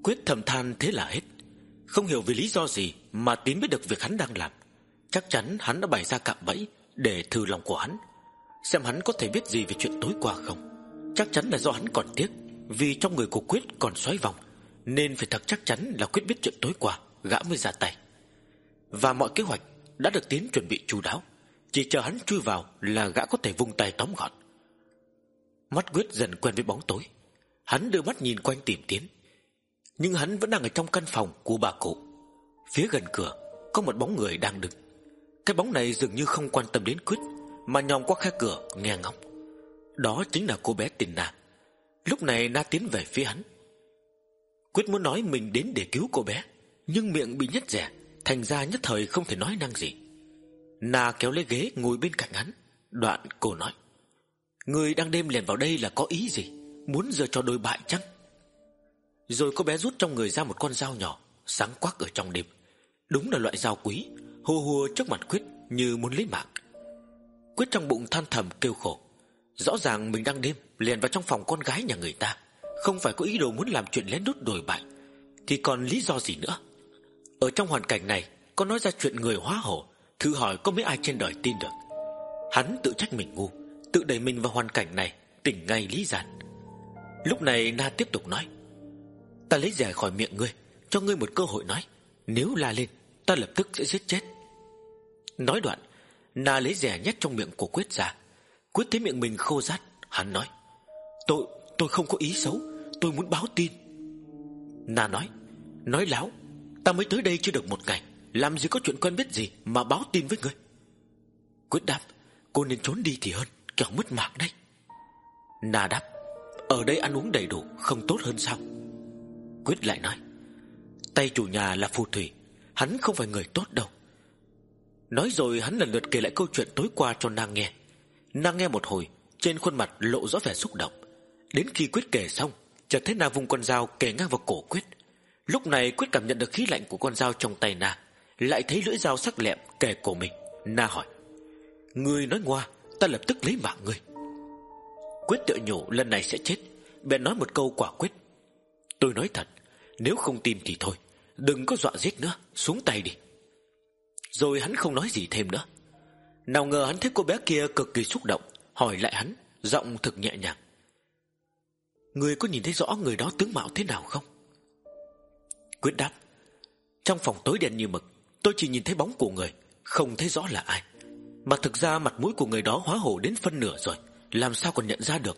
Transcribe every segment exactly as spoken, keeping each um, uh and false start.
Quyết thầm than thế là hết. Không hiểu vì lý do gì mà Tín biết được việc hắn đang làm. Chắc chắn hắn đã bày ra cạm bẫy để thử lòng của hắn, xem hắn có thể biết gì về chuyện tối qua không. Chắc chắn là do hắn còn tiếc, vì trong người của Quyết còn xoáy vòng, nên phải thật chắc chắn là Quyết biết chuyện tối qua gã mới ra tay. Và mọi kế hoạch đã được Tín chuẩn bị chu đáo, chỉ chờ hắn chui vào là gã có thể vung tay tóm gọn. Mắt Quyết dần quen với bóng tối. Hắn đưa mắt nhìn quanh tìm Tín, nhưng hắn vẫn đang ở trong căn phòng của bà cụ. Phía gần cửa có một bóng người đang đứng. Cái bóng này dường như không quan tâm đến Quyết, mà nhòm qua khe cửa nghe ngóng. Đó chính là cô bé tên Na. Lúc này Na tiến về phía hắn. Quyết muốn nói mình đến để cứu cô bé, nhưng miệng bị nhét rẻ, thành ra nhất thời không thể nói năng gì. Na kéo lấy ghế ngồi bên cạnh hắn. Đoạn cô nói: "Người đang đêm lèn vào đây là có ý gì? Muốn giở trò đồi bại chăng?" Rồi cô bé rút trong người ra một con dao nhỏ, sáng quắc ở trong đêm. Đúng là loại dao quý, hùa hùa trước mặt Quyết như muốn lấy mạng. Quyết trong bụng than thầm kêu khổ. Rõ ràng mình đang đêm lèn vào trong phòng con gái nhà người ta, không phải có ý đồ muốn làm chuyện lén lút đồi bại, thì còn lý do gì nữa? Ở trong hoàn cảnh này, có nói ra chuyện người hóa hổ, thử hỏi có mấy ai trên đời tin được. Hắn tự trách mình ngu, tự đẩy mình vào hoàn cảnh này, tỉnh ngay lý giản. Lúc này Na tiếp tục nói: "Ta lấy rẻ khỏi miệng ngươi, cho ngươi một cơ hội nói. Nếu la lên, ta lập tức sẽ giết chết." Nói đoạn, Na lấy rẻ nhét trong miệng của Quyết ra. Quyết thấy miệng mình khô rát, hắn nói: Tôi, tôi không có ý xấu, tôi muốn báo tin." Na nói: "Nói láo, ta mới tới đây chưa được một ngày, làm gì có chuyện quen biết gì mà báo tin với ngươi." Quyết đáp: "Cô nên trốn đi thì hơn, kẻo mất mạng đấy." Na đáp: "Ở đây ăn uống đầy đủ, không tốt hơn sao?" Quyết lại nói: "Tay chủ nhà là phù thủy, hắn không phải người tốt đâu." Nói rồi hắn lần lượt kể lại câu chuyện tối qua cho Na nghe. Na nghe một hồi, trên khuôn mặt lộ rõ vẻ xúc động. Đến khi Quyết kể xong, chợt thấy Na vung con dao kề ngang vào cổ Quyết. Lúc này Quyết cảm nhận được khí lạnh của con dao trong tay Na, lại thấy lưỡi dao sắc lẹm kề cổ mình. Na hỏi: "Ngươi nói ngoa, ta lập tức lấy mạng ngươi." Quyết tự nhủ lần này sẽ chết, bèn nói một câu quả quyết: "Tôi nói thật, nếu không tin thì thôi, đừng có dọa giết nữa, xuống tay đi." Rồi hắn không nói gì thêm nữa. Nào ngờ hắn thấy cô bé kia cực kỳ xúc động, hỏi lại hắn, giọng thực nhẹ nhàng: "Ngươi có nhìn thấy rõ người đó tướng mạo thế nào không?" Quyết đáp: "Trong phòng tối đen như mực, tôi chỉ nhìn thấy bóng của người, không thấy rõ là ai. Mà thực ra mặt mũi của người đó hóa hổ đến phân nửa rồi, làm sao còn nhận ra được."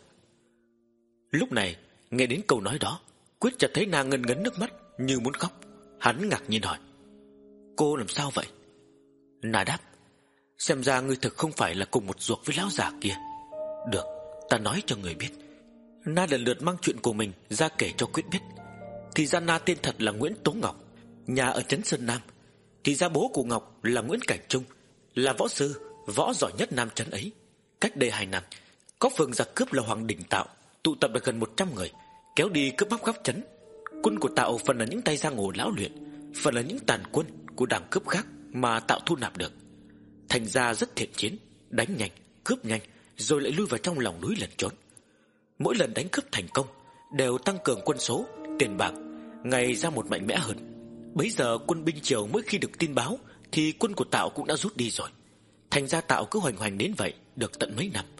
Lúc này nghe đến câu nói đó, Quyết chợt thấy nàng ngấn ngấn nước mắt như muốn khóc. Hắn ngạc nhiên hỏi: "Cô làm sao vậy?" Na đáp: "Xem ra ngươi thực không phải là cùng một ruột với lão già kia. Được, ta nói cho người biết." Na lần lượt mang chuyện của mình ra kể cho Quyết biết. Thì ra Na tên thật là Nguyễn Tố Ngọc, nhà ở trấn Sơn Nam. Thì ra bố của Ngọc là Nguyễn Cảnh Trung, là võ sư, võ giỏi nhất Nam trấn ấy. Cách đây hai năm, có phường giặc cướp là Hoàng Đình Tạo tụ tập được gần một trăm người, kéo đi cướp bóc khắp trấn. Quân của Tạo phần là những tay giang hồ lão luyện, phần là những tàn quân của đảng cướp khác mà Tạo thu nạp được. Thành ra rất thiện chiến, đánh nhanh, cướp nhanh, rồi lại lui vào trong lòng núi lẩn trốn. Mỗi lần đánh cướp thành công đều tăng cường quân số, tiền bạc, ngày ra một mạnh mẽ hơn. Bấy giờ quân binh Triều mỗi khi được tin báo thì quân của Tạo cũng đã rút đi rồi. Thành ra Tạo cứ hoành hoành đến vậy được tận mấy năm.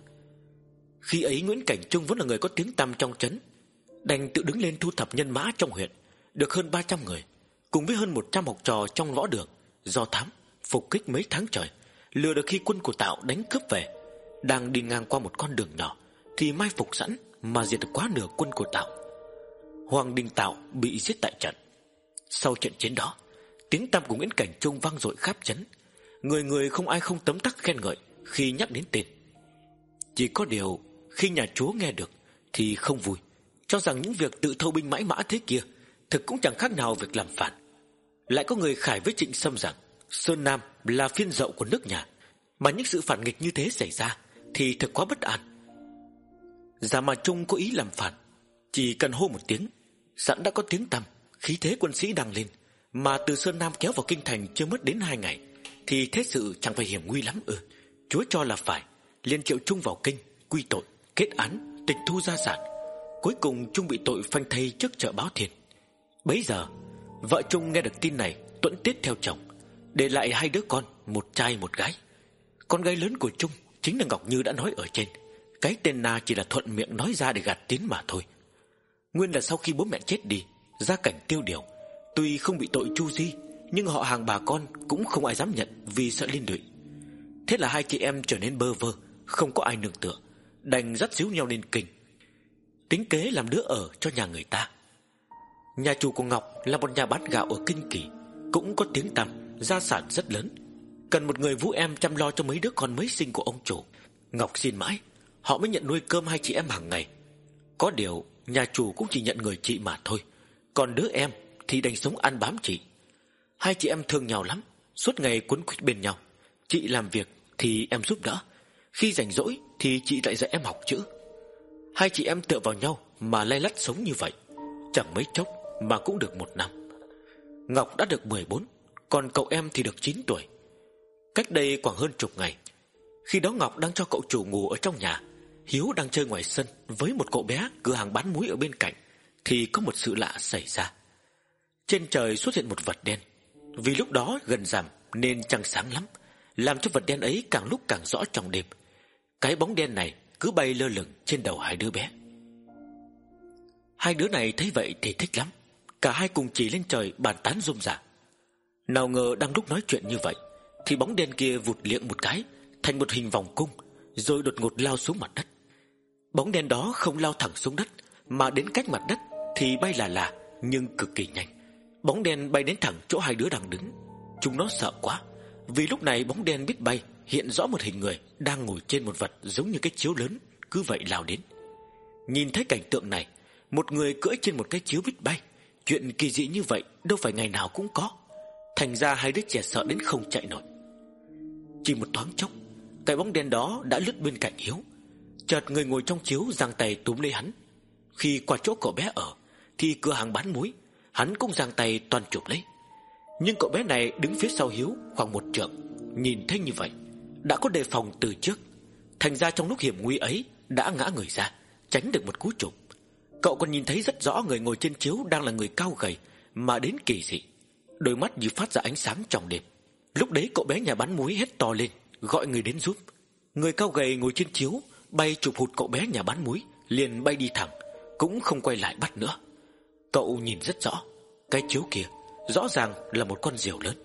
Khi ấy Nguyễn Cảnh Trung vốn là người có tiếng tăm trong trấn, đành tự đứng lên thu thập nhân mã trong huyện, được hơn ba trăm người, cùng với hơn một trăm học trò trong võ đường, do thám phục kích mấy tháng trời, lừa được khi quân của Tạo đánh cướp về. Đang đi ngang qua một con đường nhỏ thì mai phục sẵn mà diệt được quá nửa quân của Tạo. Hoàng Đình Tạo bị giết tại trận. Sau trận chiến đó, tiếng tăm của Nguyễn Cảnh Trung vang dội khắp trấn, người người không ai không tấm tắc khen ngợi khi nhắc đến tên. Chỉ có điều khi nhà chúa nghe được thì không vui, cho rằng những việc tự thâu binh mãi mã thế kia thực cũng chẳng khác nào việc làm phản. Lại có người khải với Trịnh Sâm rằng Sơn Nam là phiên dậu của nước nhà, mà những sự phản nghịch như thế xảy ra thì thực quá bất an. Giả mà Trung có ý làm phản, chỉ cần hô một tiếng, sẵn đã có tiếng tăm, khí thế quân sĩ đang lên, mà từ Sơn Nam kéo vào kinh thành chưa mất đến hai ngày, thì thế sự chẳng phải hiểm nguy lắm ư? Chúa cho là phải, liền triệu Trung vào kinh, quy tội, kết án, tịch thu gia sản. Cuối cùng Trung bị tội phanh thây trước chợ Báo Thiên. Bấy giờ vợ Trung nghe được tin này tuẫn tiết theo chồng, để lại hai đứa con, một trai một gái. Con gái lớn của Trung chính là Ngọc Như đã nói ở trên. Cái tên Na chỉ là thuận miệng nói ra để gạt tiếng mà thôi. Nguyên là sau khi bố mẹ chết đi, gia cảnh tiêu điều, tuy không bị tội tru di, nhưng họ hàng bà con cũng không ai dám nhận vì sợ liên lụy. Thế là hai chị em trở nên bơ vơ, không có ai nương tựa, đành dắt díu nhau lên kinh, tính kế làm đứa ở cho nhà người ta. Nhà chủ của Ngọc là một nhà bán gạo ở Kinh Kỳ, cũng có tiếng tăm, gia sản rất lớn, cần một người vũ em chăm lo cho mấy đứa con mới sinh của ông chủ. Ngọc xin mãi, họ mới nhận nuôi cơm hai chị em hàng ngày. Có điều nhà chủ cũng chỉ nhận người chị mà thôi, còn đứa em thì đành sống ăn bám chị. Hai chị em thương nhau lắm, suốt ngày quấn quýt bên nhau. Chị làm việc thì em giúp đỡ, khi rảnh rỗi thì chị lại dạy em học chữ. Hai chị em tựa vào nhau mà lay lắt sống như vậy, chẳng mấy chốc mà cũng được một năm. Ngọc đã được mười bốn, còn cậu em thì được chín tuổi. Cách đây khoảng hơn chục ngày, khi đó Ngọc đang cho cậu chủ ngủ ở trong nhà, Hiếu đang chơi ngoài sân với một cậu bé cửa hàng bán muối ở bên cạnh, thì có một sự lạ xảy ra. Trên trời xuất hiện một vật đen. Vì lúc đó gần rằm nên trăng sáng lắm, làm cho vật đen ấy càng lúc càng rõ trong đêm. Cái bóng đen này cứ bay lơ lửng trên đầu hai đứa bé. Hai đứa này thấy vậy thì thích lắm, cả hai cùng chỉ lên trời bàn tán rôm rả. Nào ngờ đang lúc nói chuyện như vậy thì bóng đen kia vụt liệng một cái thành một hình vòng cung, rồi đột ngột lao xuống mặt đất. Bóng đen đó không lao thẳng xuống đất, mà đến cách mặt đất thì bay là là, nhưng cực kỳ nhanh. Bóng đen bay đến thẳng chỗ hai đứa đang đứng. Chúng nó sợ quá, vì lúc này bóng đen biết bay, hiện rõ một hình người đang ngồi trên một vật giống như cái chiếu lớn, cứ vậy lao đến. Nhìn thấy cảnh tượng này, một người cưỡi trên một cái chiếu biết bay, chuyện kỳ dị như vậy đâu phải ngày nào cũng có. Thành ra hai đứa trẻ sợ đến không chạy nổi. Chỉ một thoáng chốc, cái bóng đen đó đã lướt bên cạnh Hiếu. Chợt người ngồi trong chiếu giang tay túm lấy hắn. Khi qua chỗ cậu bé ở thì cửa hàng bán muối, hắn cũng giang tay toàn chụp lấy. Nhưng cậu bé này đứng phía sau Hiếu khoảng một trượng, nhìn thấy như vậy đã có đề phòng từ trước, thành ra trong lúc hiểm nguy ấy đã ngã người ra, tránh được một cú chụp. Cậu còn nhìn thấy rất rõ người ngồi trên chiếu đang là người cao gầy mà đến kỳ dị, đôi mắt như phát ra ánh sáng trong đêm. Lúc đấy cậu bé nhà bán muối hét to lên, gọi người đến giúp. Người cao gầy ngồi trên chiếu bay chụp hụt cậu bé nhà bán muối, liền bay đi thẳng, cũng không quay lại bắt nữa. Cậu nhìn rất rõ, cái chiếu kia rõ ràng là một con diều lớn.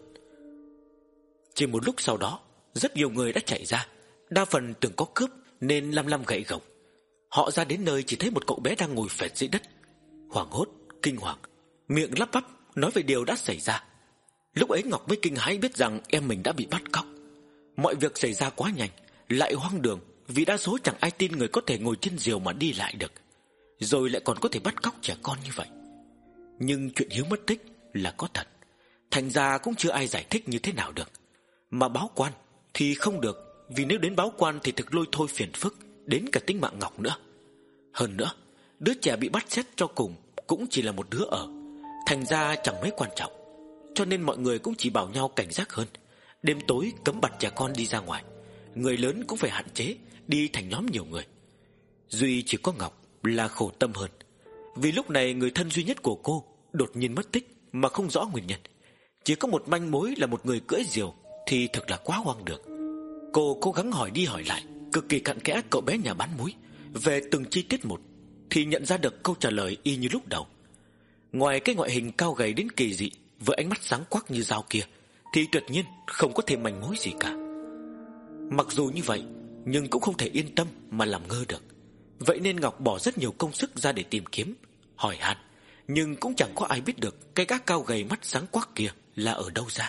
Chỉ một lúc sau đó, rất nhiều người đã chạy ra, đa phần tưởng có cướp nên lăm lăm gậy gộc. Họ ra đến nơi chỉ thấy một cậu bé đang ngồi phệt dưới đất, hoảng hốt, kinh hoàng, miệng lắp bắp nói về điều đã xảy ra. Lúc ấy Ngọc mới kinh hãi biết rằng em mình đã bị bắt cóc. Mọi việc xảy ra quá nhanh, lại hoang đường, vì đa số chẳng ai tin người có thể ngồi trên diều mà đi lại được, rồi lại còn có thể bắt cóc trẻ con như vậy. Nhưng chuyện Hiếu mất tích là có thật, thành ra cũng chưa ai giải thích như thế nào được. Mà báo quan thì không được, vì nếu đến báo quan thì thực lôi thôi phiền phức đến cả tính mạng Ngọc nữa. Hơn nữa, đứa trẻ bị bắt xét cho cùng cũng chỉ là một đứa ở, thành ra chẳng mấy quan trọng. Cho nên mọi người cũng chỉ bảo nhau cảnh giác hơn, đêm tối cấm bặt trẻ con đi ra ngoài, người lớn cũng phải hạn chế đi thành nhóm nhiều người. Duy chỉ có Ngọc là khổ tâm hơn, vì lúc này người thân duy nhất của cô đột nhiên mất tích mà không rõ nguyên nhân. Chỉ có một manh mối là một người cưỡi diều thì thực là quá hoang đường. Cô cố gắng hỏi đi hỏi lại cực kỳ cặn kẽ cậu bé nhà bán muối về từng chi tiết một, thì nhận ra được câu trả lời y như lúc đầu. Ngoài cái ngoại hình cao gầy đến kỳ dị với ánh mắt sáng quắc như dao kia, thì tuyệt nhiên không có thêm manh mối gì cả. Mặc dù như vậy, nhưng cũng không thể yên tâm mà làm ngơ được. Vậy nên Ngọc bỏ rất nhiều công sức ra để tìm kiếm, hỏi han, nhưng cũng chẳng có ai biết được cái gã cao gầy mắt sáng quắc kia là ở đâu ra.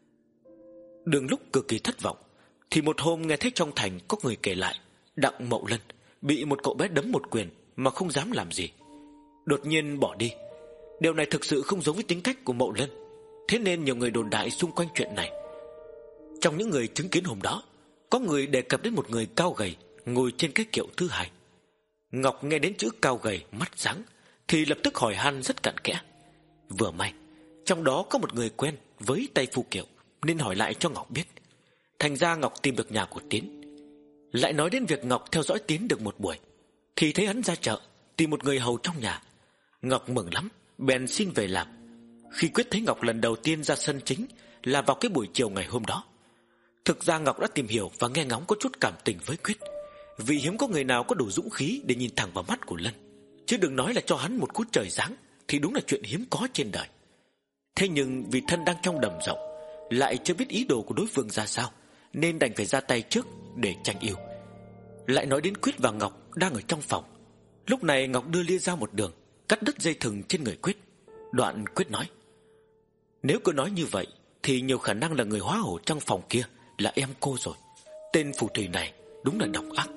Đường lúc cực kỳ thất vọng, thì một hôm nghe thấy trong thành có người kể lại Đặng Mậu Lân bị một cậu bé đấm một quyền mà không dám làm gì, đột nhiên bỏ đi. Điều này thực sự không giống với tính cách của Mậu Lân, thế nên nhiều người đồn đại xung quanh chuyện này. Trong những người chứng kiến hôm đó, có người đề cập đến một người cao gầy ngồi trên cái kiệu thứ hai. Ngọc nghe đến chữ cao gầy mắt sáng thì lập tức hỏi han rất cặn kẽ. Vừa may trong đó có một người quen với tay phu kiệu nên hỏi lại cho Ngọc biết. Thành ra Ngọc tìm được nhà của Tiến. Lại nói đến việc Ngọc theo dõi Tiến được một buổi, thì thấy hắn ra chợ tìm một người hầu trong nhà. Ngọc mừng lắm, bèn xin về làm. Khi Quyết thấy Ngọc lần đầu tiên ra sân chính là vào cái buổi chiều ngày hôm đó. Thực ra Ngọc đã tìm hiểu và nghe ngóng có chút cảm tình với Quyết, vì hiếm có người nào có đủ dũng khí để nhìn thẳng vào mắt của Lân, chứ đừng nói là cho hắn một cú trời giáng, thì đúng là chuyện hiếm có trên đời. Thế nhưng vì thân đang trong đầm rộng, lại chưa biết ý đồ của đối phương ra sao, nên đành phải ra tay trước để tranh yêu. Lại nói đến Quyết và Ngọc đang ở trong phòng. Lúc này Ngọc đưa lia dao một đường, cắt đứt dây thừng trên người Quyết. Đoạn Quyết nói: nếu cứ nói như vậy thì nhiều khả năng là người hóa hổ trong phòng kia là em cô rồi. Tên phù thủy này đúng là độc ác.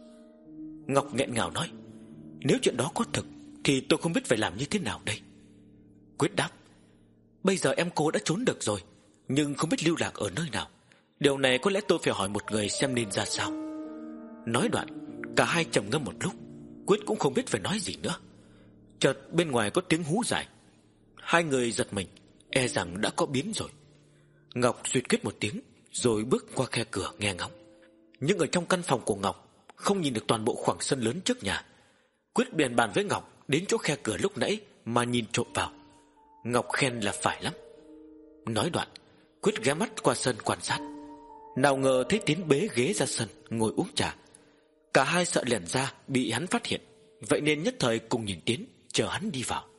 Ngọc nghẹn ngào nói: nếu chuyện đó có thực thì tôi không biết phải làm như thế nào đây. Quyết đáp: bây giờ em cô đã trốn được rồi, nhưng không biết lưu lạc ở nơi nào. Điều này có lẽ tôi phải hỏi một người xem nên ra sao. Nói đoạn, cả hai trầm ngâm một lúc. Quyết cũng không biết phải nói gì nữa. Chợt bên ngoài có tiếng hú dài. Hai người giật mình, e rằng đã có biến rồi. Ngọc suýt kết một tiếng, rồi bước qua khe cửa nghe ngóng. Nhưng ở trong căn phòng của Ngọc không nhìn được toàn bộ khoảng sân lớn trước nhà. Quyết bèn bàn với Ngọc đến chỗ khe cửa lúc nãy mà nhìn trộm vào. Ngọc khen là phải lắm. Nói đoạn, Quyết ghé mắt qua sân quan sát. Nào ngờ thấy Tiến bế ghế ra sân ngồi uống trà. Cả hai sợ lẻn ra bị hắn phát hiện, vậy nên nhất thời cùng nhìn Tiến, chờ hắn đi vào.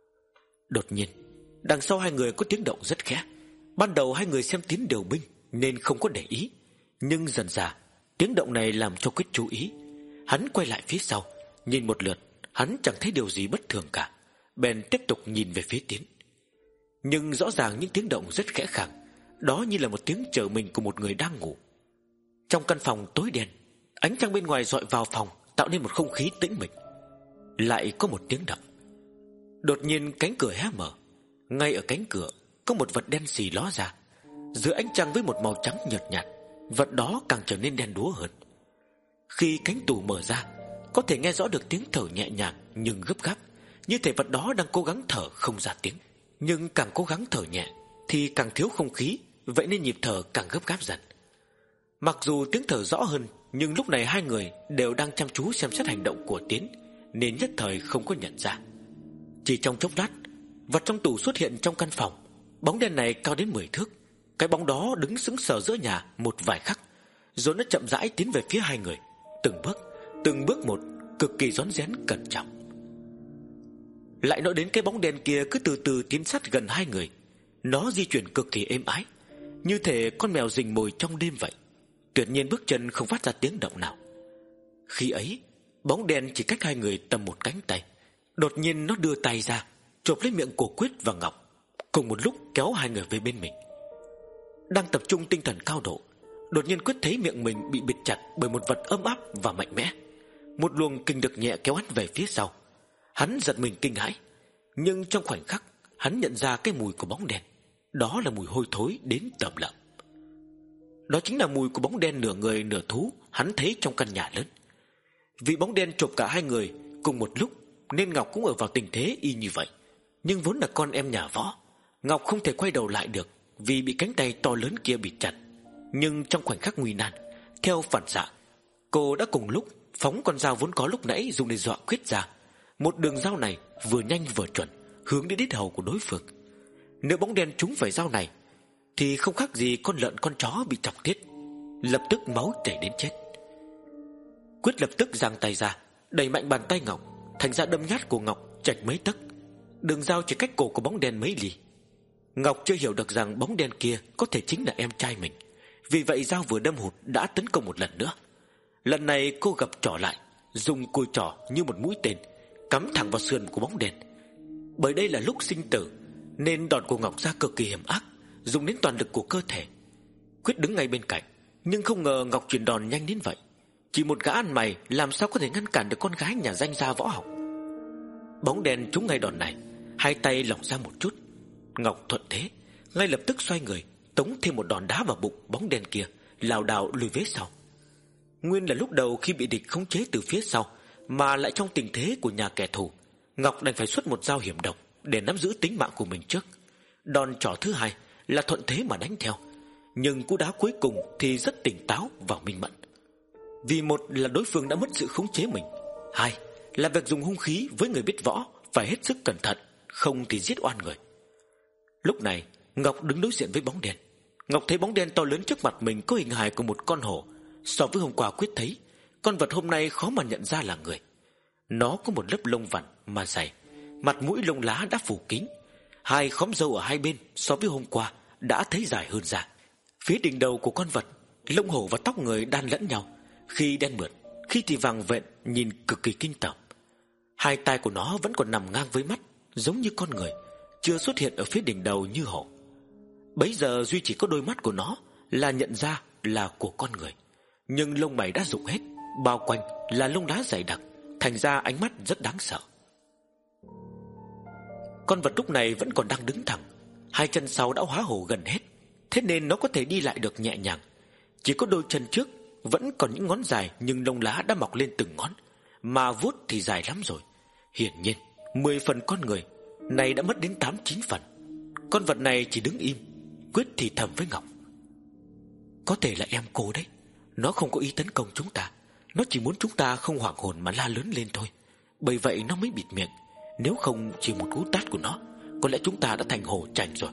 Đột nhiên, đằng sau hai người có tiếng động rất khẽ. Ban đầu hai người xem Tiến điều binh nên không có để ý, nhưng dần dà tiếng động này làm cho Quyết chú ý. Hắn quay lại phía sau, nhìn một lượt, hắn chẳng thấy điều gì bất thường cả, bèn tiếp tục nhìn về phía Tiến. Nhưng rõ ràng những tiếng động rất khẽ khàng, đó như là một tiếng chờ mình của một người đang ngủ. Trong căn phòng tối đen, ánh trăng bên ngoài rọi vào phòng, tạo nên một không khí tĩnh mịch. Lại có một tiếng động. Đột nhiên cánh cửa hé mở. Ngay ở cánh cửa có một vật đen xì ló ra. Giữa ánh trăng với một màu trắng nhợt nhạt, vật đó càng trở nên đen đúa hơn. Khi cánh tủ mở ra, có thể nghe rõ được tiếng thở nhẹ nhàng nhưng gấp gáp, như thể vật đó đang cố gắng thở không ra tiếng. Nhưng càng cố gắng thở nhẹ thì càng thiếu không khí, vậy nên nhịp thở càng gấp gáp dần. Mặc dù tiếng thở rõ hơn, nhưng lúc này hai người đều đang chăm chú xem xét hành động của Tiến, nên nhất thời không có nhận ra. Chỉ trong chốc lát, vật trong tủ xuất hiện trong căn phòng. Bóng đen này cao đến mười thước. Cái bóng đó đứng sững sờ giữa nhà một vài khắc, rồi nó chậm rãi tiến về phía hai người, từng bước, từng bước một, cực kỳ rón rén cẩn trọng. Lại nói đến cái bóng đen kia cứ từ từ tiến sát gần hai người. Nó di chuyển cực kỳ êm ái, như thể con mèo rình mồi trong đêm vậy. Tuyệt nhiên bước chân không phát ra tiếng động nào. Khi ấy, bóng đen chỉ cách hai người tầm một cánh tay. Đột nhiên nó đưa tay ra, chộp lấy miệng của Quyết và Ngọc, cùng một lúc kéo hai người về bên mình. Đang tập trung tinh thần cao độ, đột nhiên Quyết thấy miệng mình bị bịt chặt bởi một vật ấm áp và mạnh mẽ. Một luồng kinh lực nhẹ kéo hắn về phía sau. Hắn giật mình kinh hãi, nhưng trong khoảnh khắc hắn nhận ra cái mùi của bóng đen. Đó là mùi hôi thối đến tởm lợm. Đó chính là mùi của bóng đen nửa người nửa thú hắn thấy trong căn nhà lớn. Vì bóng đen chộp cả hai người cùng một lúc, nên Ngọc cũng ở vào tình thế y như vậy. Nhưng vốn là con em nhà Võ, Ngọc không thể quay đầu lại được, vì bị cánh tay to lớn kia bịt chặt. Nhưng trong khoảnh khắc nguy nan, theo phản xạ, cô đã cùng lúc phóng con dao vốn có lúc nãy dùng để dọa Quyết ra. Một đường dao này vừa nhanh vừa chuẩn, hướng đến đít hầu của đối phương. Nếu bóng đen trúng phải dao này thì không khác gì con lợn con chó bị chọc tiết, lập tức máu chảy đến chết. Quyết lập tức giang tay ra, đẩy mạnh bàn tay Ngọc, thành ra đâm nhát của Ngọc chạch mấy tấc. Đường dao chỉ cách cổ của bóng đen mấy ly. Ngọc chưa hiểu được rằng bóng đen kia có thể chính là em trai mình, vì vậy dao vừa đâm hụt đã tấn công một lần nữa. Lần này cô gập trỏ lại, dùng cùi trỏ như một mũi tên cắm thẳng vào sườn của bóng đen. Bởi đây là lúc sinh tử, nên đòn của Ngọc ra cực kỳ hiểm ác, dùng đến toàn lực của cơ thể. Quyết đứng ngay bên cạnh, nhưng không ngờ Ngọc chuyển đòn nhanh đến vậy. Chỉ một gã ăn mày làm sao có thể ngăn cản được con gái nhà danh gia võ học. Bóng đen trúng ngay đòn này, hai tay lỏng ra một chút. Ngọc thuận thế, ngay lập tức xoay người, tống thêm một đòn đá vào bụng bóng đen kia, lảo đảo lùi về sau. Nguyên là lúc đầu khi bị địch khống chế từ phía sau, mà lại trong tình thế của nhà kẻ thù, Ngọc đành phải xuất một dao hiểm độc để nắm giữ tính mạng của mình trước. Đòn trỏ thứ hai là thuận thế mà đánh theo, nhưng cú đá cuối cùng thì rất tỉnh táo và minh mẫn. Vì một là đối phương đã mất sự khống chế mình, hai là việc dùng hung khí với người biết võ phải hết sức cẩn thận không thì giết oan người. Lúc này Ngọc đứng đối diện với bóng đen. Ngọc thấy bóng đen to lớn trước mặt mình có hình hài của một con hổ. So với hôm qua Quyết thấy, con vật hôm nay khó mà nhận ra là người. Nó có một lớp lông vặn mà dày, mặt mũi lông lá đã phủ kín. Hai khóm râu ở hai bên so với hôm qua đã thấy dài hơn ra. Phía đỉnh đầu của con vật, lông hổ và tóc người đan lẫn nhau, khi đen mượt, khi thì vàng vẹn, nhìn cực kỳ kinh tởm. Hai tai của nó vẫn còn nằm ngang với mắt, giống như con người, chưa xuất hiện ở phía đỉnh đầu như hổ. Bấy giờ duy chỉ có đôi mắt của nó là nhận ra là của con người, nhưng lông mày đã rụng hết, bao quanh là lông lá dày đặc, thành ra ánh mắt rất đáng sợ. Con vật lúc này vẫn còn đang đứng thẳng, hai chân sau đã hóa hổ gần hết, thế nên nó có thể đi lại được nhẹ nhàng. Chỉ có đôi chân trước vẫn còn những ngón dài, nhưng lông lá đã mọc lên từng ngón, mà vuốt thì dài lắm rồi. Hiển nhiên mười phần con người này đã mất đến tám chín phần. Con vật này chỉ đứng im. Quyết thì thầm với Ngọc: có thể là em cô đấy. Nó không có ý tấn công chúng ta, nó chỉ muốn chúng ta không hoảng hồn mà la lớn lên thôi. Bởi vậy nó mới bịt miệng. Nếu không chỉ một cú tát của nó, có lẽ chúng ta đã thành hổ chành rồi.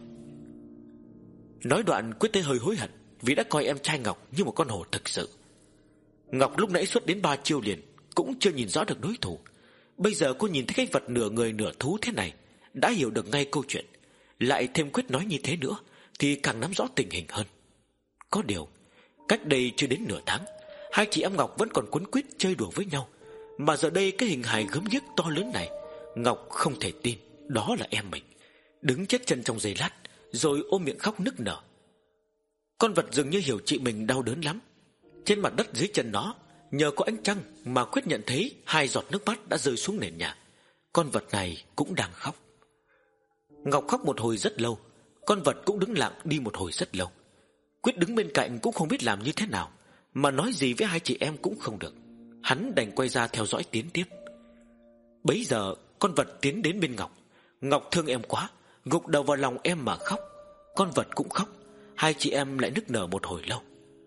Nói đoạn Quyết thấy hơi hối hận vì đã coi em trai Ngọc như một con hổ thực sự. Ngọc lúc nãy xuất đến ba chiêu liền cũng chưa nhìn rõ được đối thủ. Bây giờ cô nhìn thấy cái vật nửa người nửa thú thế này, đã hiểu được ngay câu chuyện. Lại thêm Quyết nói như thế nữa thì càng nắm rõ tình hình hơn. Có điều cách đây chưa đến nửa tháng, hai chị em Ngọc vẫn còn quấn quýt chơi đùa với nhau, mà giờ đây cái hình hài gớm ghiếc to lớn này, Ngọc không thể tin đó là em mình. Đứng chết chân trong giây lát, rồi ôm miệng khóc nức nở. Con vật dường như hiểu chị mình đau đớn lắm. Trên mặt đất dưới chân nó, nhờ có ánh trăng mà Quyết nhận thấy hai giọt nước mắt đã rơi xuống nền nhà. Con vật này cũng đang khóc. Ngọc khóc một hồi rất lâu, con vật cũng đứng lặng đi một hồi rất lâu. Quyết đứng bên cạnh cũng không biết làm như thế nào, mà nói gì với hai chị em cũng không được. Hắn đành quay ra theo dõi tiến tiếp. Bấy giờ con vật tiến đến bên Ngọc. Ngọc thương em quá, gục đầu vào lòng em mà khóc. Con vật cũng khóc. Hai chị em lại nức nở một hồi lâu.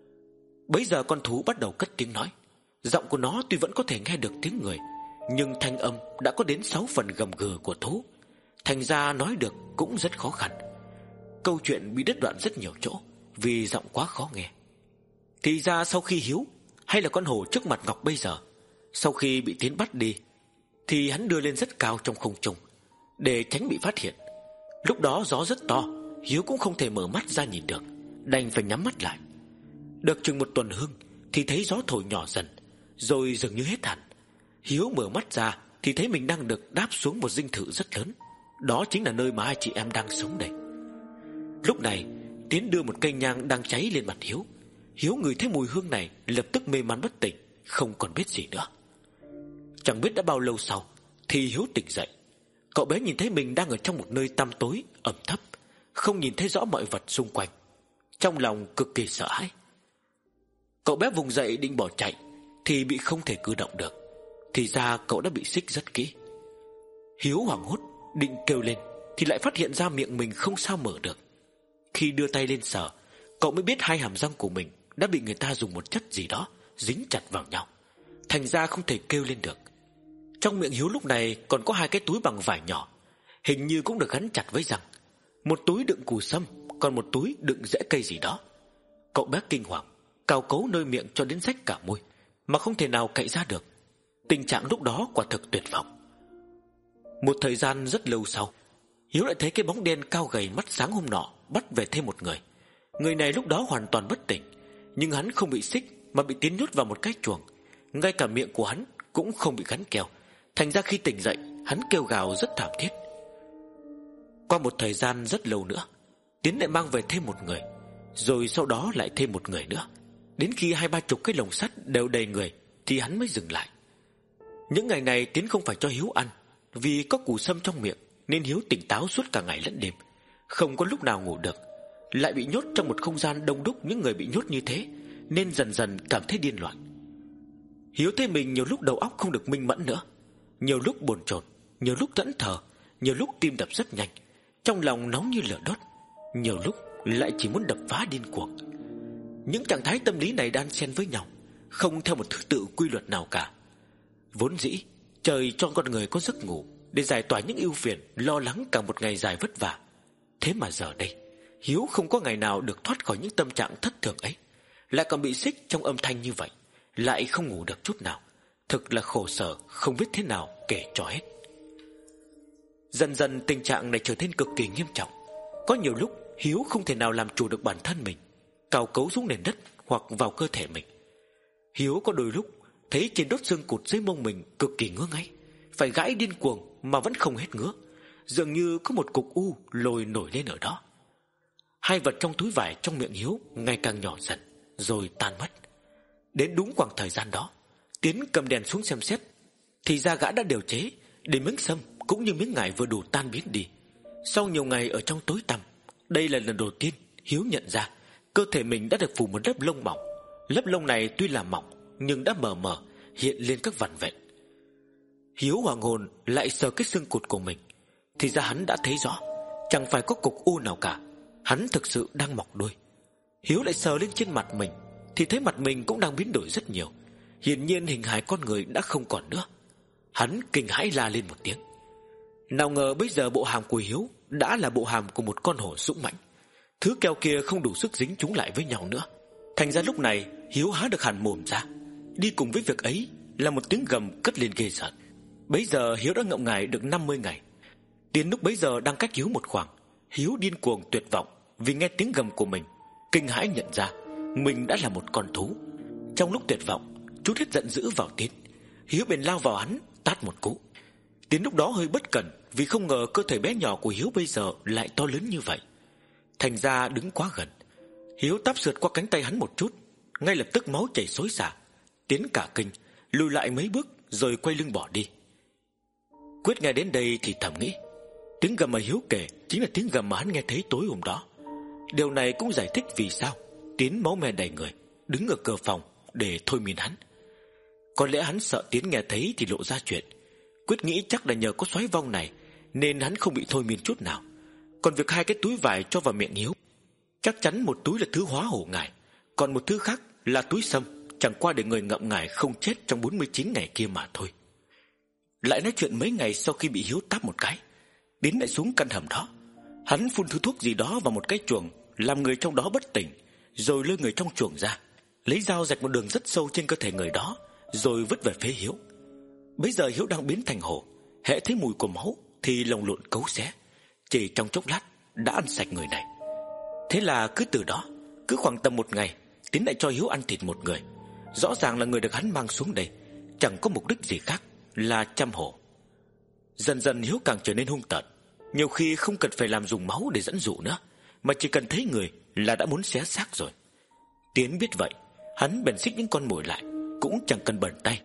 Bấy giờ con thú bắt đầu cất tiếng nói. Giọng của nó tuy vẫn có thể nghe được tiếng người, nhưng thanh âm đã có đến sáu phần gầm gừ của thú, thành ra nói được cũng rất khó khăn. Câu chuyện bị đứt đoạn rất nhiều chỗ vì giọng quá khó nghe. Thì ra sau khi Hiếu, hay là con hổ trước mặt Ngọc bây giờ, sau khi bị Tiến bắt đi, thì hắn đưa lên rất cao trong không trung để tránh bị phát hiện. Lúc đó gió rất to, Hiếu cũng không thể mở mắt ra nhìn được, đành phải nhắm mắt lại. Được chừng một tuần hương thì thấy gió thổi nhỏ dần, rồi dường như hết hẳn. Hiếu mở mắt ra thì thấy mình đang được đáp xuống một dinh thự rất lớn. Đó chính là nơi mà hai chị em đang sống đây. Lúc này Tiến đưa một cây nhang đang cháy lên mặt Hiếu. Hiếu ngửi thấy mùi hương này, lập tức mê man bất tỉnh, không còn biết gì nữa. Chẳng biết đã bao lâu sau thì Hiếu tỉnh dậy. Cậu bé nhìn thấy mình đang ở trong một nơi tăm tối ẩm thấp, không nhìn thấy rõ mọi vật xung quanh. Trong lòng cực kỳ sợ hãi. Cậu bé vùng dậy định bỏ chạy thì bị không thể cử động được. Thì ra cậu đã bị xích rất kỹ. Hiếu hoảng hốt định kêu lên thì lại phát hiện ra miệng mình không sao mở được. Khi đưa tay lên sờ, cậu mới biết hai hàm răng của mình đã bị người ta dùng một chất gì đó dính chặt vào nhau, thành ra không thể kêu lên được. Trong miệng Hiếu lúc này còn có hai cái túi bằng vải nhỏ, hình như cũng được gắn chặt với răng. Một túi đựng củ sâm, còn một túi đựng rễ cây gì đó. Cậu bé kinh hoàng, cào cấu nơi miệng cho đến rách cả môi, mà không thể nào cạy ra được. Tình trạng lúc đó quả thực tuyệt vọng. Một thời gian rất lâu sau, Hiếu lại thấy cái bóng đen cao gầy mắt sáng hôm nọ bắt về thêm một người. Người này lúc đó hoàn toàn bất tỉnh, nhưng hắn không bị xích mà bị Tiến nhốt vào một cái chuồng. Ngay cả miệng của hắn cũng không bị gắn keo, thành ra khi tỉnh dậy hắn kêu gào rất thảm thiết. Qua một thời gian rất lâu nữa, Tiến lại mang về thêm một người, rồi sau đó lại thêm một người nữa. Đến khi hai ba chục cái lồng sắt đều đầy người thì hắn mới dừng lại. Những ngày này Tiến không phải cho Hiếu ăn, vì có củ sâm trong miệng nên Hiếu tỉnh táo suốt cả ngày lẫn đêm, không có lúc nào ngủ được. Lại bị nhốt trong một không gian đông đúc những người bị nhốt như thế, nên dần dần cảm thấy điên loạn. Hiếu thấy mình nhiều lúc đầu óc không được minh mẫn nữa, nhiều lúc bồn chồn, nhiều lúc thẫn thờ, nhiều lúc tim đập rất nhanh, trong lòng nóng như lửa đốt, nhiều lúc lại chỉ muốn đập phá điên cuồng. Những trạng thái tâm lý này đan xen với nhau, không theo một thứ tự quy luật nào cả. Vốn dĩ trời cho con người có giấc ngủ, để giải tỏa những ưu phiền lo lắng cả một ngày dài vất vả. Thế mà giờ đây Hiếu không có ngày nào được thoát khỏi những tâm trạng thất thường ấy, lại còn bị xích trong âm thanh như vậy, lại không ngủ được chút nào. Thực là khổ sở không biết thế nào kể cho hết. Dần dần tình trạng này trở nên cực kỳ nghiêm trọng. Có nhiều lúc Hiếu không thể nào làm chủ được bản thân mình, cào cấu xuống nền đất hoặc vào cơ thể mình. Hiếu có đôi lúc thấy trên đốt xương cụt dưới mông mình cực kỳ ngứa ngáy, phải gãi điên cuồng mà vẫn không hết ngứa, dường như có một cục u lồi nổi lên ở đó. Hai vật trong túi vải trong miệng Hiếu ngày càng nhỏ dần, rồi tan mất. Đến đúng khoảng thời gian đó, Tiến cầm đèn xuống xem xét, thì ra gã đã điều chế để miếng sâm cũng như miếng ngải vừa đủ tan biến đi. Sau nhiều ngày ở trong tối tăm, đây là lần đầu tiên Hiếu nhận ra cơ thể mình đã được phủ một lớp lông mỏng. Lớp lông này tuy là mỏng nhưng đã mờ mờ hiện lên các vằn vện. Hiếu hoàng hồn lại sờ cái xương cụt của mình, thì ra hắn đã thấy rõ, chẳng phải có cục u nào cả, hắn thực sự đang mọc đuôi. Hiếu lại sờ lên trên mặt mình, thì thấy mặt mình cũng đang biến đổi rất nhiều. Hiển nhiên hình hài con người đã không còn nữa. Hắn kinh hãi la lên một tiếng. Nào ngờ bây giờ bộ hàm của Hiếu đã là bộ hàm của một con hổ dũng mãnh. Thứ keo kia không đủ sức dính chúng lại với nhau nữa. Thành ra lúc này Hiếu há được hẳn mồm ra. Đi cùng với việc ấy là một tiếng gầm cất lên ghê rợn. Bấy giờ Hiếu đã ngậm ngài được năm mươi ngày. Tiến lúc bấy giờ đang cách Hiếu một khoảng. Hiếu điên cuồng tuyệt vọng vì nghe tiếng gầm của mình, kinh hãi nhận ra mình đã là một con thú. Trong lúc tuyệt vọng, trút hết giận dữ vào Tiến. Hiếu bèn lao vào hắn tát một cú. Tiến lúc đó hơi bất cẩn vì không ngờ cơ thể bé nhỏ của Hiếu bây giờ lại to lớn như vậy. Thành ra đứng quá gần, Hiếu táp sượt qua cánh tay hắn một chút, ngay lập tức máu chảy xối xả. Tiến cả kinh, lùi lại mấy bước rồi quay lưng bỏ đi. Quyết nghe đến đây thì thầm nghĩ, tiếng gầm mà Hiếu kể chính là tiếng gầm mà hắn nghe thấy tối hôm đó. Điều này cũng giải thích vì sao Tiến máu me đầy người, đứng ở cửa phòng để thôi miên hắn. Có lẽ hắn sợ Tiến nghe thấy thì lộ ra chuyện. Quyết nghĩ chắc là nhờ có xoáy vong này nên hắn không bị thôi miên chút nào. Còn việc hai cái túi vải cho vào miệng Hiếu, chắc chắn một túi là thứ hóa hổ ngải, còn một thứ khác là túi sâm, chẳng qua để người ngậm ngải không chết trong bốn mươi chín ngày kia mà thôi. Lại nói chuyện mấy ngày sau khi bị Hiếu tát một cái, Tiến lại xuống căn hầm đó. Hắn phun thứ thuốc gì đó vào một cái chuồng, làm người trong đó bất tỉnh, rồi lôi người trong chuồng ra, lấy dao rạch một đường rất sâu trên cơ thể người đó, rồi vứt về phía Hiếu. Bây giờ Hiếu đang biến thành hổ, hễ thấy mùi của máu thì lồng lộn cấu xé, chỉ trong chốc lát đã ăn sạch người này. Thế là cứ từ đó, cứ khoảng tầm một ngày, Tiến lại cho Hiếu ăn thịt một người. Rõ ràng là người được hắn mang xuống đây chẳng có mục đích gì khác là chăm hổ. Dần dần Hiếu càng trở nên hung tợn, nhiều khi không cần phải làm dùng máu để dẫn dụ nữa, mà chỉ cần thấy người là đã muốn xé xác rồi. Tiến biết vậy, hắn bèn xích những con mồi lại, cũng chẳng cần bận tay.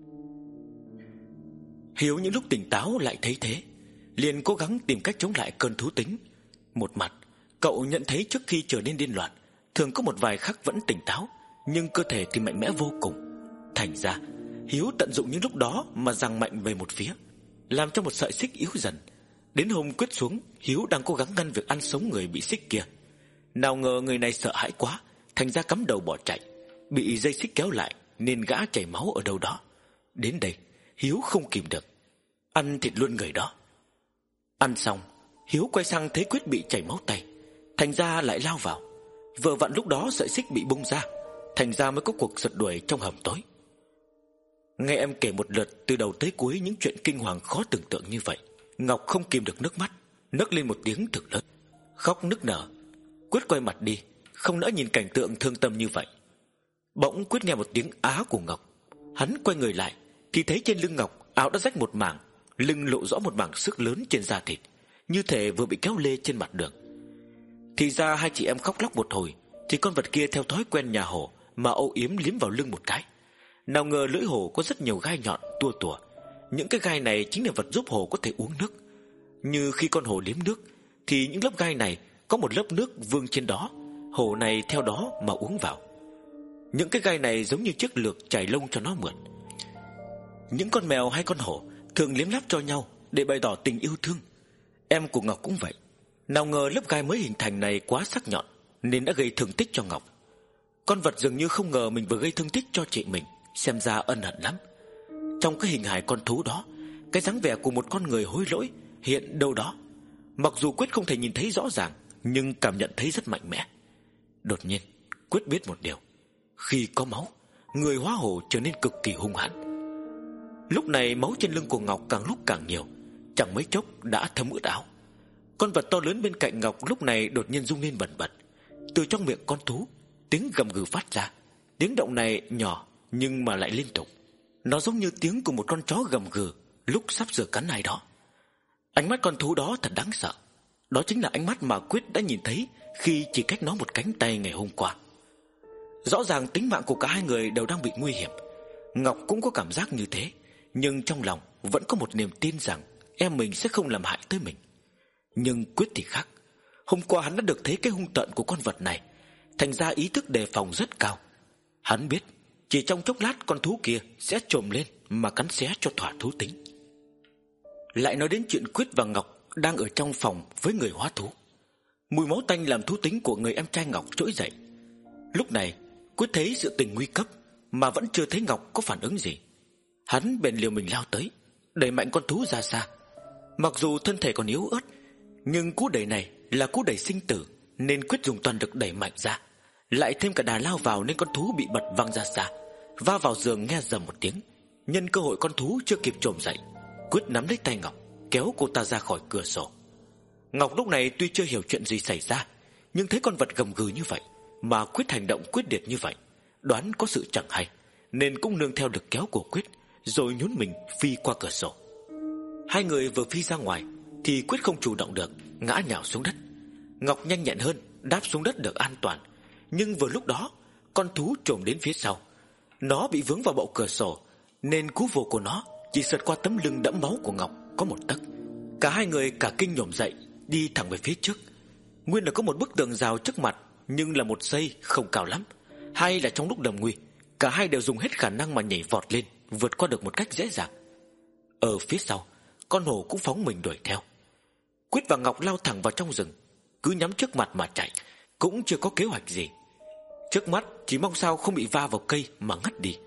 Hiếu những lúc tỉnh táo lại thấy thế, liền cố gắng tìm cách chống lại cơn thú tính. Một mặt, cậu nhận thấy trước khi trở nên điên loạn, thường có một vài khắc vẫn tỉnh táo, nhưng cơ thể thì mạnh mẽ vô cùng. Thành ra Hiếu tận dụng những lúc đó mà giằng mạnh về một phía, làm cho một sợi xích yếu dần. Đến hôm quyết xuống, Hiếu đang cố gắng ngăn việc ăn sống người bị xích kia. Nào ngờ người này sợ hãi quá, thành ra cắm đầu bỏ chạy, bị dây xích kéo lại nên gã chảy máu ở đâu đó. Đến đây Hiếu không kìm được, ăn thịt luôn người đó. Ăn xong, Hiếu quay sang thấy Quyết bị chảy máu tay, thành ra lại lao vào. Vừa vặn lúc đó sợi xích bị bung ra, thành ra mới có cuộc giật đuổi trong hầm tối. Nghe em kể một lượt từ đầu tới cuối những chuyện kinh hoàng khó tưởng tượng như vậy, Ngọc không kìm được nước mắt, nấc lên một tiếng thực lớn, khóc nức nở. Quyết quay mặt đi, không nỡ nhìn cảnh tượng thương tâm như vậy. Bỗng Quyết nghe một tiếng á của Ngọc. Hắn quay người lại thì thấy trên lưng Ngọc áo đã rách một mảng, lưng lộ rõ một mảng xước lớn trên da thịt, như thể vừa bị kéo lê trên mặt đường. Thì ra hai chị em khóc lóc một hồi thì con vật kia theo thói quen nhà hổ mà âu yếm liếm vào lưng một cái. Nào ngờ lưỡi hổ có rất nhiều gai nhọn tua tủa. Những cái gai này chính là vật giúp hổ có thể uống nước. Như khi con hổ liếm nước thì những lớp gai này có một lớp nước vương trên đó, hổ này theo đó mà uống vào. Những cái gai này giống như chiếc lược chải lông cho nó mượn. Những con mèo hay con hổ thường liếm láp cho nhau để bày tỏ tình yêu thương. Em của Ngọc cũng vậy. Nào ngờ lớp gai mới hình thành này quá sắc nhọn nên đã gây thương tích cho Ngọc. Con vật dường như không ngờ mình vừa gây thương tích cho chị mình, xem ra ân hận lắm. Trong cái hình hài con thú đó, cái dáng vẻ của một con người hối lỗi hiện đâu đó. Mặc dù Quyết không thể nhìn thấy rõ ràng, nhưng cảm nhận thấy rất mạnh mẽ. Đột nhiên Quyết biết một điều: khi có máu, người hóa hổ trở nên cực kỳ hung hãn. Lúc này máu trên lưng của Ngọc càng lúc càng nhiều, chẳng mấy chốc đã thấm ướt áo. Con vật to lớn bên cạnh Ngọc lúc này đột nhiên rung lên bần bật. Từ trong miệng con thú, tiếng gầm gừ phát ra. Tiếng động này nhỏ nhưng mà lại liên tục. Nó giống như tiếng của một con chó gầm gừ lúc sắp sửa cắn ai đó. Ánh mắt con thú đó thật đáng sợ. Đó chính là ánh mắt mà Quyết đã nhìn thấy khi chỉ cách nó một cánh tay ngày hôm qua. Rõ ràng tính mạng của cả hai người đều đang bị nguy hiểm. Ngọc cũng có cảm giác như thế, nhưng trong lòng vẫn có một niềm tin rằng em mình sẽ không làm hại tới mình. Nhưng Quyết thì khác. Hôm qua hắn đã được thấy cái hung tợn của con vật này, thành ra ý thức đề phòng rất cao. Hắn biết chỉ trong chốc lát con thú kia sẽ trồm lên mà cắn xé cho thỏa thú tính. Lại nói đến chuyện Quyết và Ngọc đang ở trong phòng với người hóa thú. Mùi máu tanh làm thú tính của người em trai Ngọc trỗi dậy. Lúc này Quyết thấy sự tình nguy cấp mà vẫn chưa thấy Ngọc có phản ứng gì. Hắn bèn liều mình lao tới, đẩy mạnh con thú ra xa. Mặc dù thân thể còn yếu ớt, nhưng cú đẩy này là cú đẩy sinh tử, nên Quyết dùng toàn lực đẩy mạnh ra. Lại thêm cả đà lao vào nên con thú bị bật văng ra xa, va vào giường nghe rầm một tiếng. Nhân cơ hội con thú chưa kịp trồm dậy, Quyết nắm lấy tay Ngọc, kéo cô ta ra khỏi cửa sổ. Ngọc lúc này tuy chưa hiểu chuyện gì xảy ra, nhưng thấy con vật gầm gừ như vậy mà Quyết hành động quyết liệt như vậy, đoán có sự chẳng hay, nên cũng nương theo lực kéo của Quyết, rồi nhún mình phi qua cửa sổ. Hai người vừa phi ra ngoài thì Quyết không chủ động được, ngã nhào xuống đất. Ngọc nhanh nhẹn hơn, đáp xuống đất được an toàn. Nhưng vừa lúc đó con thú trồm đến phía sau. Nó bị vướng vào bậu cửa sổ, nên cú vồ của nó chỉ sượt qua tấm lưng đẫm máu của Ngọc có một tấc. Cả hai người cả kinh nhổm dậy, đi thẳng về phía trước. Nguyên là có một bức tường rào trước mặt, nhưng là một xây không cao lắm. Hay là trong lúc đầm nguy, cả hai đều dùng hết khả năng mà nhảy vọt lên, vượt qua được một cách dễ dàng. Ở phía sau, con hổ cũng phóng mình đuổi theo. Quyết và Ngọc lao thẳng vào trong rừng, cứ nhắm trước mặt mà chạy, cũng chưa có kế hoạch gì. Trước mắt chỉ mong sao không bị va vào cây mà ngất đi.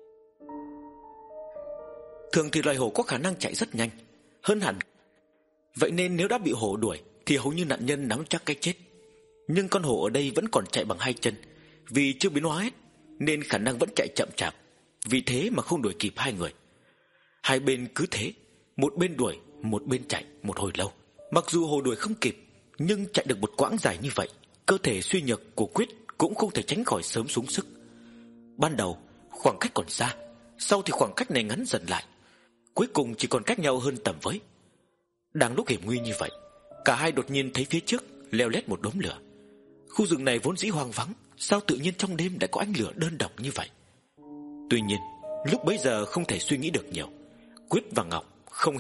Thường thì loài hổ có khả năng chạy rất nhanh, hơn hẳn. Vậy nên nếu đã bị hổ đuổi thì hầu như nạn nhân nắm chắc cái chết. Nhưng con hổ ở đây vẫn còn chạy bằng hai chân, vì chưa biến hóa hết nên khả năng vẫn chạy chậm chạp. Vì thế mà không đuổi kịp hai người. Hai bên cứ thế, một bên đuổi, một bên chạy một hồi lâu. Mặc dù hổ đuổi không kịp, nhưng chạy được một quãng dài như vậy, cơ thể suy nhược của Quyết cũng không thể tránh khỏi sớm xuống sức. Ban đầu khoảng cách còn xa, sau thì khoảng cách này ngắn dần lại, cuối cùng chỉ còn cách nhau hơn tầm với. Đang lúc hiểm nguy như vậy, cả hai đột nhiên thấy phía trước leo lét một đốm lửa. Khu rừng này vốn dĩ hoang vắng, sao tự nhiên trong đêm lại có ánh lửa đơn độc như vậy? Tuy nhiên lúc bấy giờ không thể suy nghĩ được nhiều. Quyết và Ngọc không.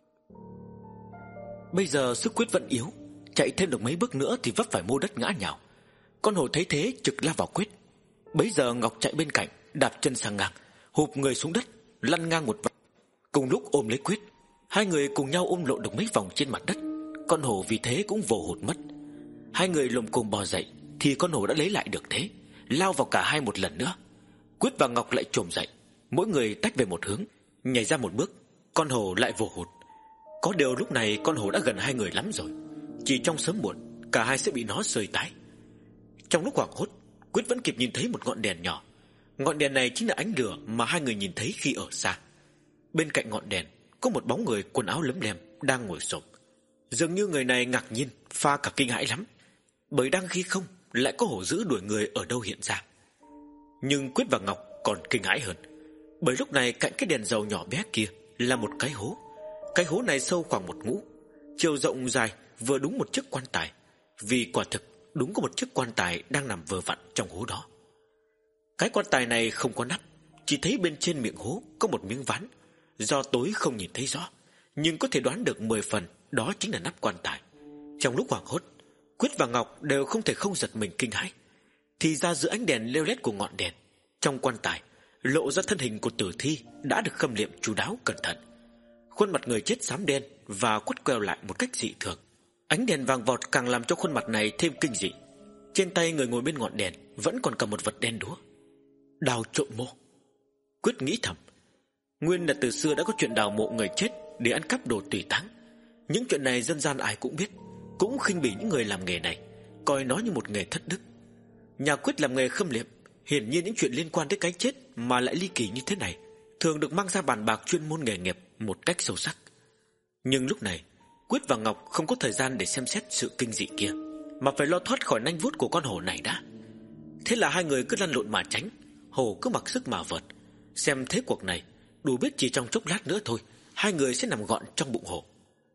Bây giờ sức Quyết vẫn yếu, chạy thêm được mấy bước nữa thì vấp phải mô đất ngã nhào. Con hổ thấy thế trực lao vào Quyết. Bấy giờ Ngọc chạy bên cạnh, đạp chân sang ngang, hụp người xuống đất, lăn ngang một vòng, cùng lúc ôm lấy Quyết. Hai người cùng nhau ôm lộn được mấy vòng trên mặt đất. Con hổ vì thế cũng vồ hụt mất. Hai người lồm cồm bò dậy thì con hổ đã lấy lại được thế, lao vào cả hai một lần nữa. Quyết và Ngọc lại trồm dậy, mỗi người tách về một hướng, nhảy ra một bước, con hổ lại vồ hụt. Có điều lúc này con hổ đã gần hai người lắm rồi, chỉ trong sớm muộn cả hai sẽ bị nó sơi tái. Trong lúc hoảng hốt, Quyết vẫn kịp nhìn thấy một ngọn đèn nhỏ. Ngọn đèn này chính là ánh lửa mà hai người nhìn thấy khi ở xa. Bên cạnh ngọn đèn có một bóng người quần áo lấm lem đang ngồi xổm. Dường như người này ngạc nhiên, pha cả kinh hãi lắm, bởi đang khi không lại có hổ dữ đuổi người ở đâu hiện ra. Nhưng Quyết và Ngọc còn kinh hãi hơn, bởi lúc này cạnh cái đèn dầu nhỏ bé kia là một cái hố. Cái hố này sâu khoảng một ngũ, chiều rộng dài vừa đúng một chiếc quan tài. Vì quả thực đúng có một chiếc quan tài đang nằm vờ vặn trong hố đó. Cái quan tài này không có nắp, chỉ thấy bên trên miệng hố có một miếng ván. Do tối không nhìn thấy rõ, nhưng có thể đoán được mười phần đó chính là nắp quan tài. Trong lúc hoảng hốt, Quyết và Ngọc đều không thể không giật mình kinh hãi. Thì ra giữa ánh đèn leo lét của ngọn đèn, trong quan tài lộ ra thân hình của tử thi đã được khâm liệm chu đáo cẩn thận. Khuôn mặt người chết xám đen và quắt queo lại một cách dị thường. Ánh đèn vàng vọt càng làm cho khuôn mặt này thêm kinh dị. Trên tay người ngồi bên ngọn đèn vẫn còn cầm một vật đen đúa. Đào trộm mộ. Quyết nghĩ thầm, nguyên là từ xưa đã có chuyện đào mộ người chết để ăn cắp đồ tùy táng. Những chuyện này dân gian ai cũng biết, cũng khinh bỉ những người làm nghề này, coi nó như một nghề thất đức. Nhà Quyết làm nghề khâm liệm, hiển nhiên những chuyện liên quan tới cái chết mà lại ly kỳ như thế này thường được mang ra bàn bạc chuyên môn nghề nghiệp một cách sâu sắc. Nhưng lúc này Quyết và Ngọc không có thời gian để xem xét sự kinh dị kia, mà phải lo thoát khỏi nanh vuốt của con hổ này đã. Thế là hai người cứ lăn lộn mà tránh, hổ cứ mặc sức mà vợt. Xem thế cuộc này, đủ biết chỉ trong chốc lát nữa thôi hai người sẽ nằm gọn trong bụng hổ.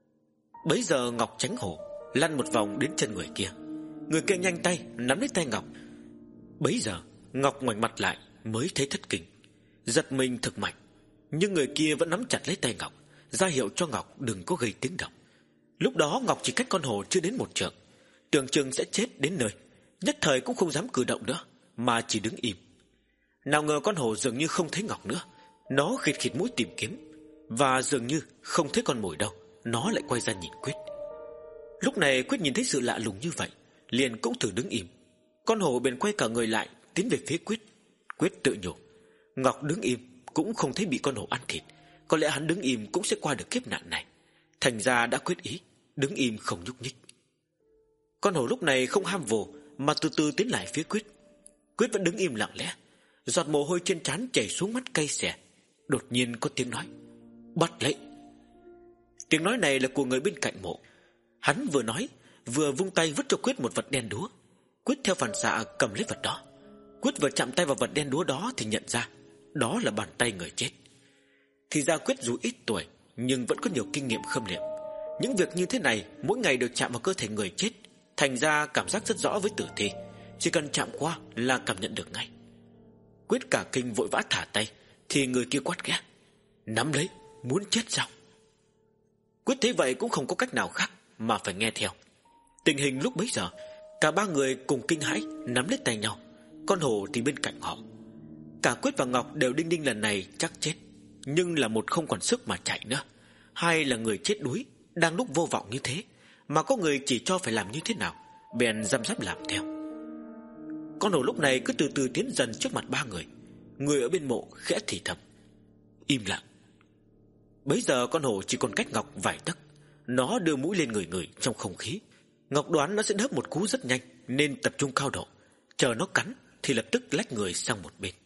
Bấy giờ Ngọc tránh hổ, lăn một vòng đến chân người kia. Người kia nhanh tay nắm lấy tay Ngọc. Bấy giờ Ngọc ngoảnh mặt lại mới thấy thất kinh, giật mình thực mạnh. Nhưng người kia vẫn nắm chặt lấy tay Ngọc, ra hiệu cho Ngọc đừng có gây tiếng động. Lúc đó Ngọc chỉ cách con hổ chưa đến một trượng, tưởng chừng sẽ chết đến nơi, nhất thời cũng không dám cử động nữa, mà chỉ đứng im. Nào ngờ con hổ dường như không thấy Ngọc nữa, nó khịt khịt mũi tìm kiếm, và dường như không thấy con mồi đâu, nó lại quay ra nhìn Quyết. Lúc này Quyết nhìn thấy sự lạ lùng như vậy, liền cũng thử đứng im. Con hổ bèn quay cả người lại tiến về phía Quyết. Quyết tự nhủ, Ngọc đứng im cũng không thấy bị con hổ ăn thịt, có lẽ hắn đứng im cũng sẽ qua được kiếp nạn này. Thành ra đã quyết ý đứng im không nhúc nhích. Con hổ lúc này không ham vồ, mà từ từ tiến lại phía Quyết. Quyết vẫn đứng im lặng lẽ, giọt mồ hôi trên trán chảy xuống mắt cay xè. Đột nhiên có tiếng nói, bắt lấy. Tiếng nói này là của người bên cạnh mộ. Hắn vừa nói vừa vung tay vứt cho Quyết một vật đen đúa. Quyết theo phản xạ cầm lấy vật đó. Quyết vừa chạm tay vào vật đen đúa đó thì nhận ra đó là bàn tay người chết. Thì ra Quyết dù ít tuổi nhưng vẫn có nhiều kinh nghiệm khâm liệm. Những việc như thế này mỗi ngày đều chạm vào cơ thể người chết, thành ra cảm giác rất rõ với tử thi. Chỉ cần chạm qua là cảm nhận được ngay. Quyết cả kinh vội vã thả tay, thì người kia quát ghét, nắm lấy, muốn chết sao? Quyết thấy vậy cũng không có cách nào khác mà phải nghe theo. Tình hình lúc bấy giờ, cả ba người cùng kinh hãi nắm lấy tay nhau. Con hổ thì bên cạnh họ. Cả Quyết và Ngọc đều đinh đinh lần này chắc chết, nhưng là một không còn sức mà chạy nữa, hai là người chết đuối. Đang lúc vô vọng như thế mà có người chỉ cho phải làm như thế nào, bèn răm rắp làm theo. Con hổ lúc này cứ từ từ tiến dần trước mặt ba người. Người ở bên mộ khẽ thì thầm, im lặng. Bấy giờ con hổ chỉ còn cách Ngọc vài tấc. Nó đưa mũi lên người người trong không khí. Ngọc đoán nó sẽ đớp một cú rất nhanh, nên tập trung cao độ, chờ nó cắn thì lập tức lách người sang một bên.